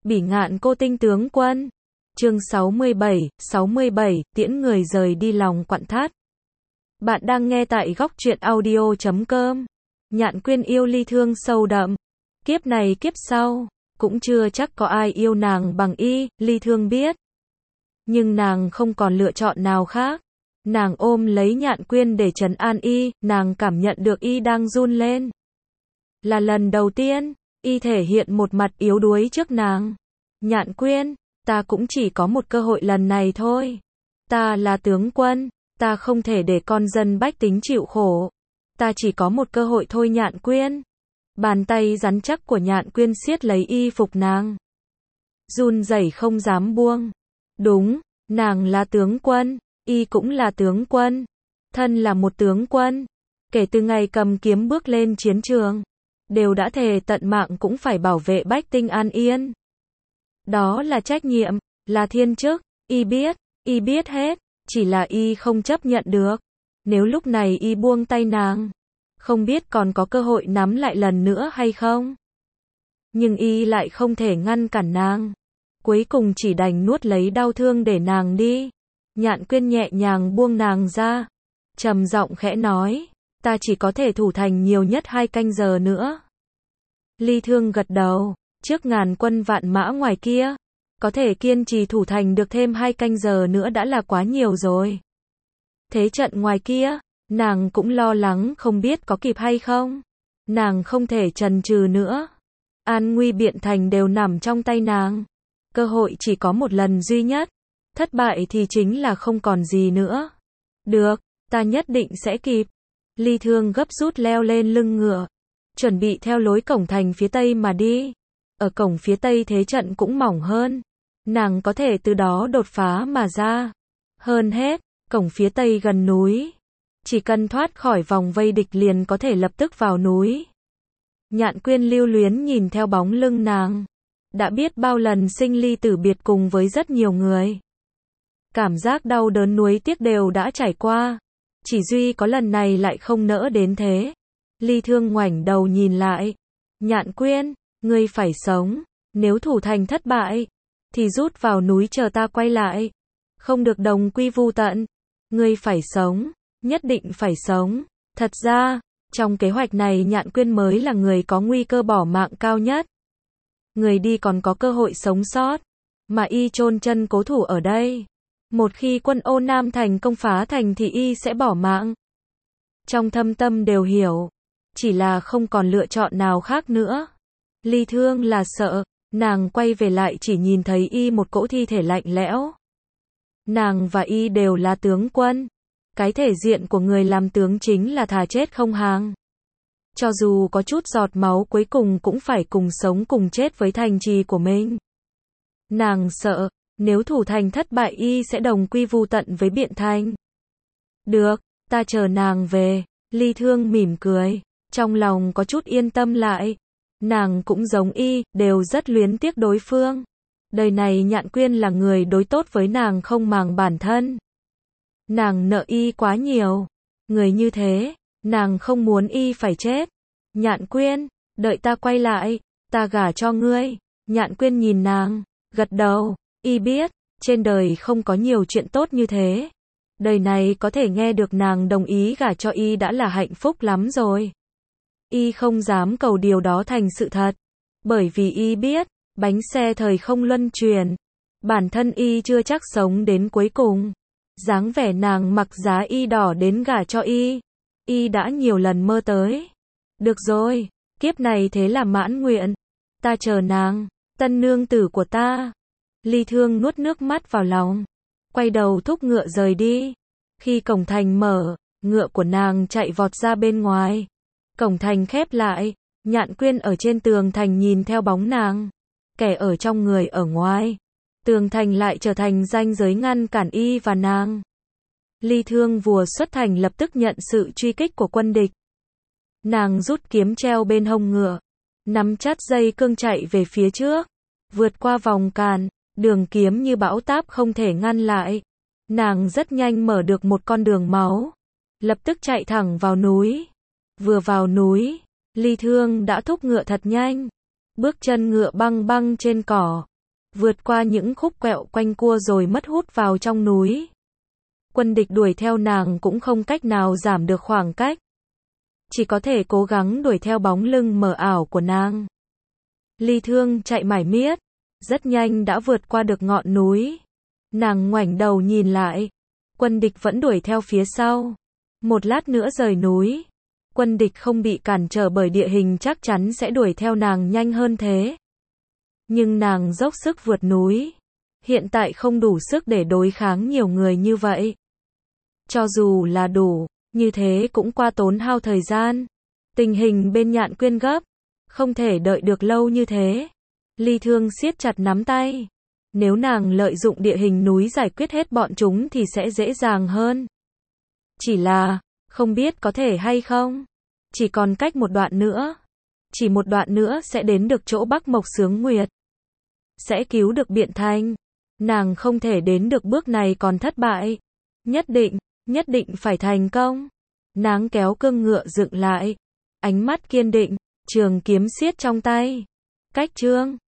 Bỉ ngạn cô tinh tướng quân. Chương 67, tiễn người rời đi lòng quặn thắt. Bạn đang nghe tại góc truyện audio.com. Nhạn Quyên yêu Ly Thương sâu đậm. Kiếp này kiếp sau, cũng chưa chắc có ai yêu nàng bằng y, Ly Thương biết. Nhưng nàng không còn lựa chọn nào khác. Nàng ôm lấy Nhạn Quyên để trấn an y, nàng cảm nhận được y đang run lên. Là lần đầu tiên, y thể hiện một mặt yếu đuối trước nàng. Nhạn Quyên, ta cũng chỉ có một cơ hội lần này thôi. Ta là tướng quân, ta không thể để con dân bách tính chịu khổ. Ta chỉ có một cơ hội thôi Nhạn Quyên. Bàn tay rắn chắc của Nhạn Quyên siết lấy y phục nàng. Run rẩy không dám buông. Đúng, nàng là tướng quân, y cũng là tướng quân. Thân là một tướng quân. Kể từ ngày cầm kiếm bước lên chiến trường, đều đã thề tận mạng cũng phải bảo vệ bách tính an yên. Đó là trách nhiệm, là thiên chức, y biết hết, chỉ là y không chấp nhận được. Nếu lúc này y buông tay nàng, không biết còn có cơ hội nắm lại lần nữa hay không. Nhưng y lại không thể ngăn cản nàng. Cuối cùng chỉ đành nuốt lấy đau thương để nàng đi. Nhạn Quyên nhẹ nhàng buông nàng ra, trầm giọng khẽ nói, ta chỉ có thể thủ thành nhiều nhất 2 canh giờ nữa. Ly Thương gật đầu, trước ngàn quân vạn mã ngoài kia, có thể kiên trì thủ thành được thêm 2 canh giờ nữa đã là quá nhiều rồi. Thế trận ngoài kia, nàng cũng lo lắng không biết có kịp hay không. Nàng không thể chần chừ nữa. An nguy Biện Thành đều nằm trong tay nàng. Cơ hội chỉ có một lần duy nhất. Thất bại thì chính là không còn gì nữa. Được, ta nhất định sẽ kịp. Ly Thương gấp rút leo lên lưng ngựa, chuẩn bị theo lối cổng thành phía tây mà đi. Ở cổng phía tây thế trận cũng mỏng hơn, nàng có thể từ đó đột phá mà ra. Hơn hết, cổng phía tây gần núi, chỉ cần thoát khỏi vòng vây địch liền có thể lập tức vào núi. Nhạn Quyên lưu luyến nhìn theo bóng lưng nàng, đã biết bao lần sinh ly tử biệt cùng với rất nhiều người. Cảm giác đau đớn nuối tiếc đều đã trải qua, chỉ duy có lần này lại không nỡ đến thế. Ly Thương ngoảnh đầu nhìn lại. Nhạn Quyên, ngươi phải sống. Nếu thủ thành thất bại, thì rút vào núi chờ ta quay lại. Không được đồng quy vu tận. Ngươi phải sống, nhất định phải sống. Thật ra, trong kế hoạch này Nhạn Quyên mới là người có nguy cơ bỏ mạng cao nhất. Người đi còn có cơ hội sống sót, mà y chôn chân cố thủ ở đây. Một khi quân Ô Nam thành công phá thành thì y sẽ bỏ mạng. Trong thâm tâm đều hiểu, chỉ là không còn lựa chọn nào khác nữa. Ly Thương là sợ, nàng quay về lại chỉ nhìn thấy y một cỗ thi thể lạnh lẽo. Nàng và y đều là tướng quân. Cái thể diện của người làm tướng chính là thà chết không hàng. Cho dù có chút giọt máu cuối cùng cũng phải cùng sống cùng chết với thành trì của mình. Nàng sợ, nếu thủ thành thất bại y sẽ đồng quy vu tận với Biện Thành. Được, ta chờ nàng về. Ly Thương mỉm cười, trong lòng có chút yên tâm lại. Nàng cũng giống y, đều rất luyến tiếc đối phương. Đời này Nhạn Quyên là người đối tốt với nàng không màng bản thân. Nàng nợ y quá nhiều. Người như thế, nàng không muốn y phải chết. Nhạn Quyên, đợi ta quay lại, ta gả cho ngươi. Nhạn Quyên nhìn nàng, gật đầu. Y biết, trên đời không có nhiều chuyện tốt như thế. Đời này có thể nghe được nàng đồng ý gả cho y đã là hạnh phúc lắm rồi. Y không dám cầu điều đó thành sự thật. Bởi vì y biết, bánh xe thời không luân chuyển. Bản thân y chưa chắc sống đến cuối cùng. Dáng vẻ nàng mặc giá y đỏ đến gả cho y. Y đã nhiều lần mơ tới. Được rồi, kiếp này thế là mãn nguyện. Ta chờ nàng, tân nương tử của ta. Ly Thương nuốt nước mắt vào lòng, quay đầu thúc ngựa rời đi. Khi cổng thành mở, ngựa của nàng chạy vọt ra bên ngoài. Cổng thành khép lại, Nhạn Quyên ở trên tường thành nhìn theo bóng nàng. Kẻ ở trong người ở ngoài. Tường thành lại trở thành ranh giới ngăn cản y và nàng. Ly Thương vừa xuất thành lập tức nhận sự truy kích của quân địch. Nàng rút kiếm treo bên hông ngựa, nắm chặt dây cương chạy về phía trước, vượt qua vòng cản. Đường kiếm như bão táp không thể ngăn lại. Nàng rất nhanh mở được một con đường máu, lập tức chạy thẳng vào núi. Vừa vào núi, Ly Thương đã thúc ngựa thật nhanh. Bước chân ngựa băng băng trên cỏ, vượt qua những khúc quẹo quanh cua rồi mất hút vào trong núi. Quân địch đuổi theo nàng cũng không cách nào giảm được khoảng cách. Chỉ có thể cố gắng đuổi theo bóng lưng mờ ảo của nàng. Ly Thương chạy mải miết, rất nhanh đã vượt qua được ngọn núi. Nàng ngoảnh đầu nhìn lại, quân địch vẫn đuổi theo phía sau. Một lát nữa rời núi, quân địch không bị cản trở bởi địa hình chắc chắn sẽ đuổi theo nàng nhanh hơn thế. Nhưng nàng dốc sức vượt núi, hiện tại không đủ sức để đối kháng nhiều người như vậy. Cho dù là đủ, như thế cũng quá tốn hao thời gian. Tình hình bên Nhạn Quyên gấp, không thể đợi được lâu như thế. Ly Thương siết chặt nắm tay. Nếu nàng lợi dụng địa hình núi giải quyết hết bọn chúng thì sẽ dễ dàng hơn. Chỉ là, không biết có thể hay không. Chỉ còn cách một đoạn nữa. Chỉ một đoạn nữa sẽ đến được chỗ Bắc Mộc Sướng Nguyệt. Sẽ cứu được Biện Thành. Nàng không thể đến được bước này còn thất bại. Nhất định phải thành công. Nàng kéo cương ngựa dựng lại. Ánh mắt kiên định, trường kiếm siết trong tay. Cách chương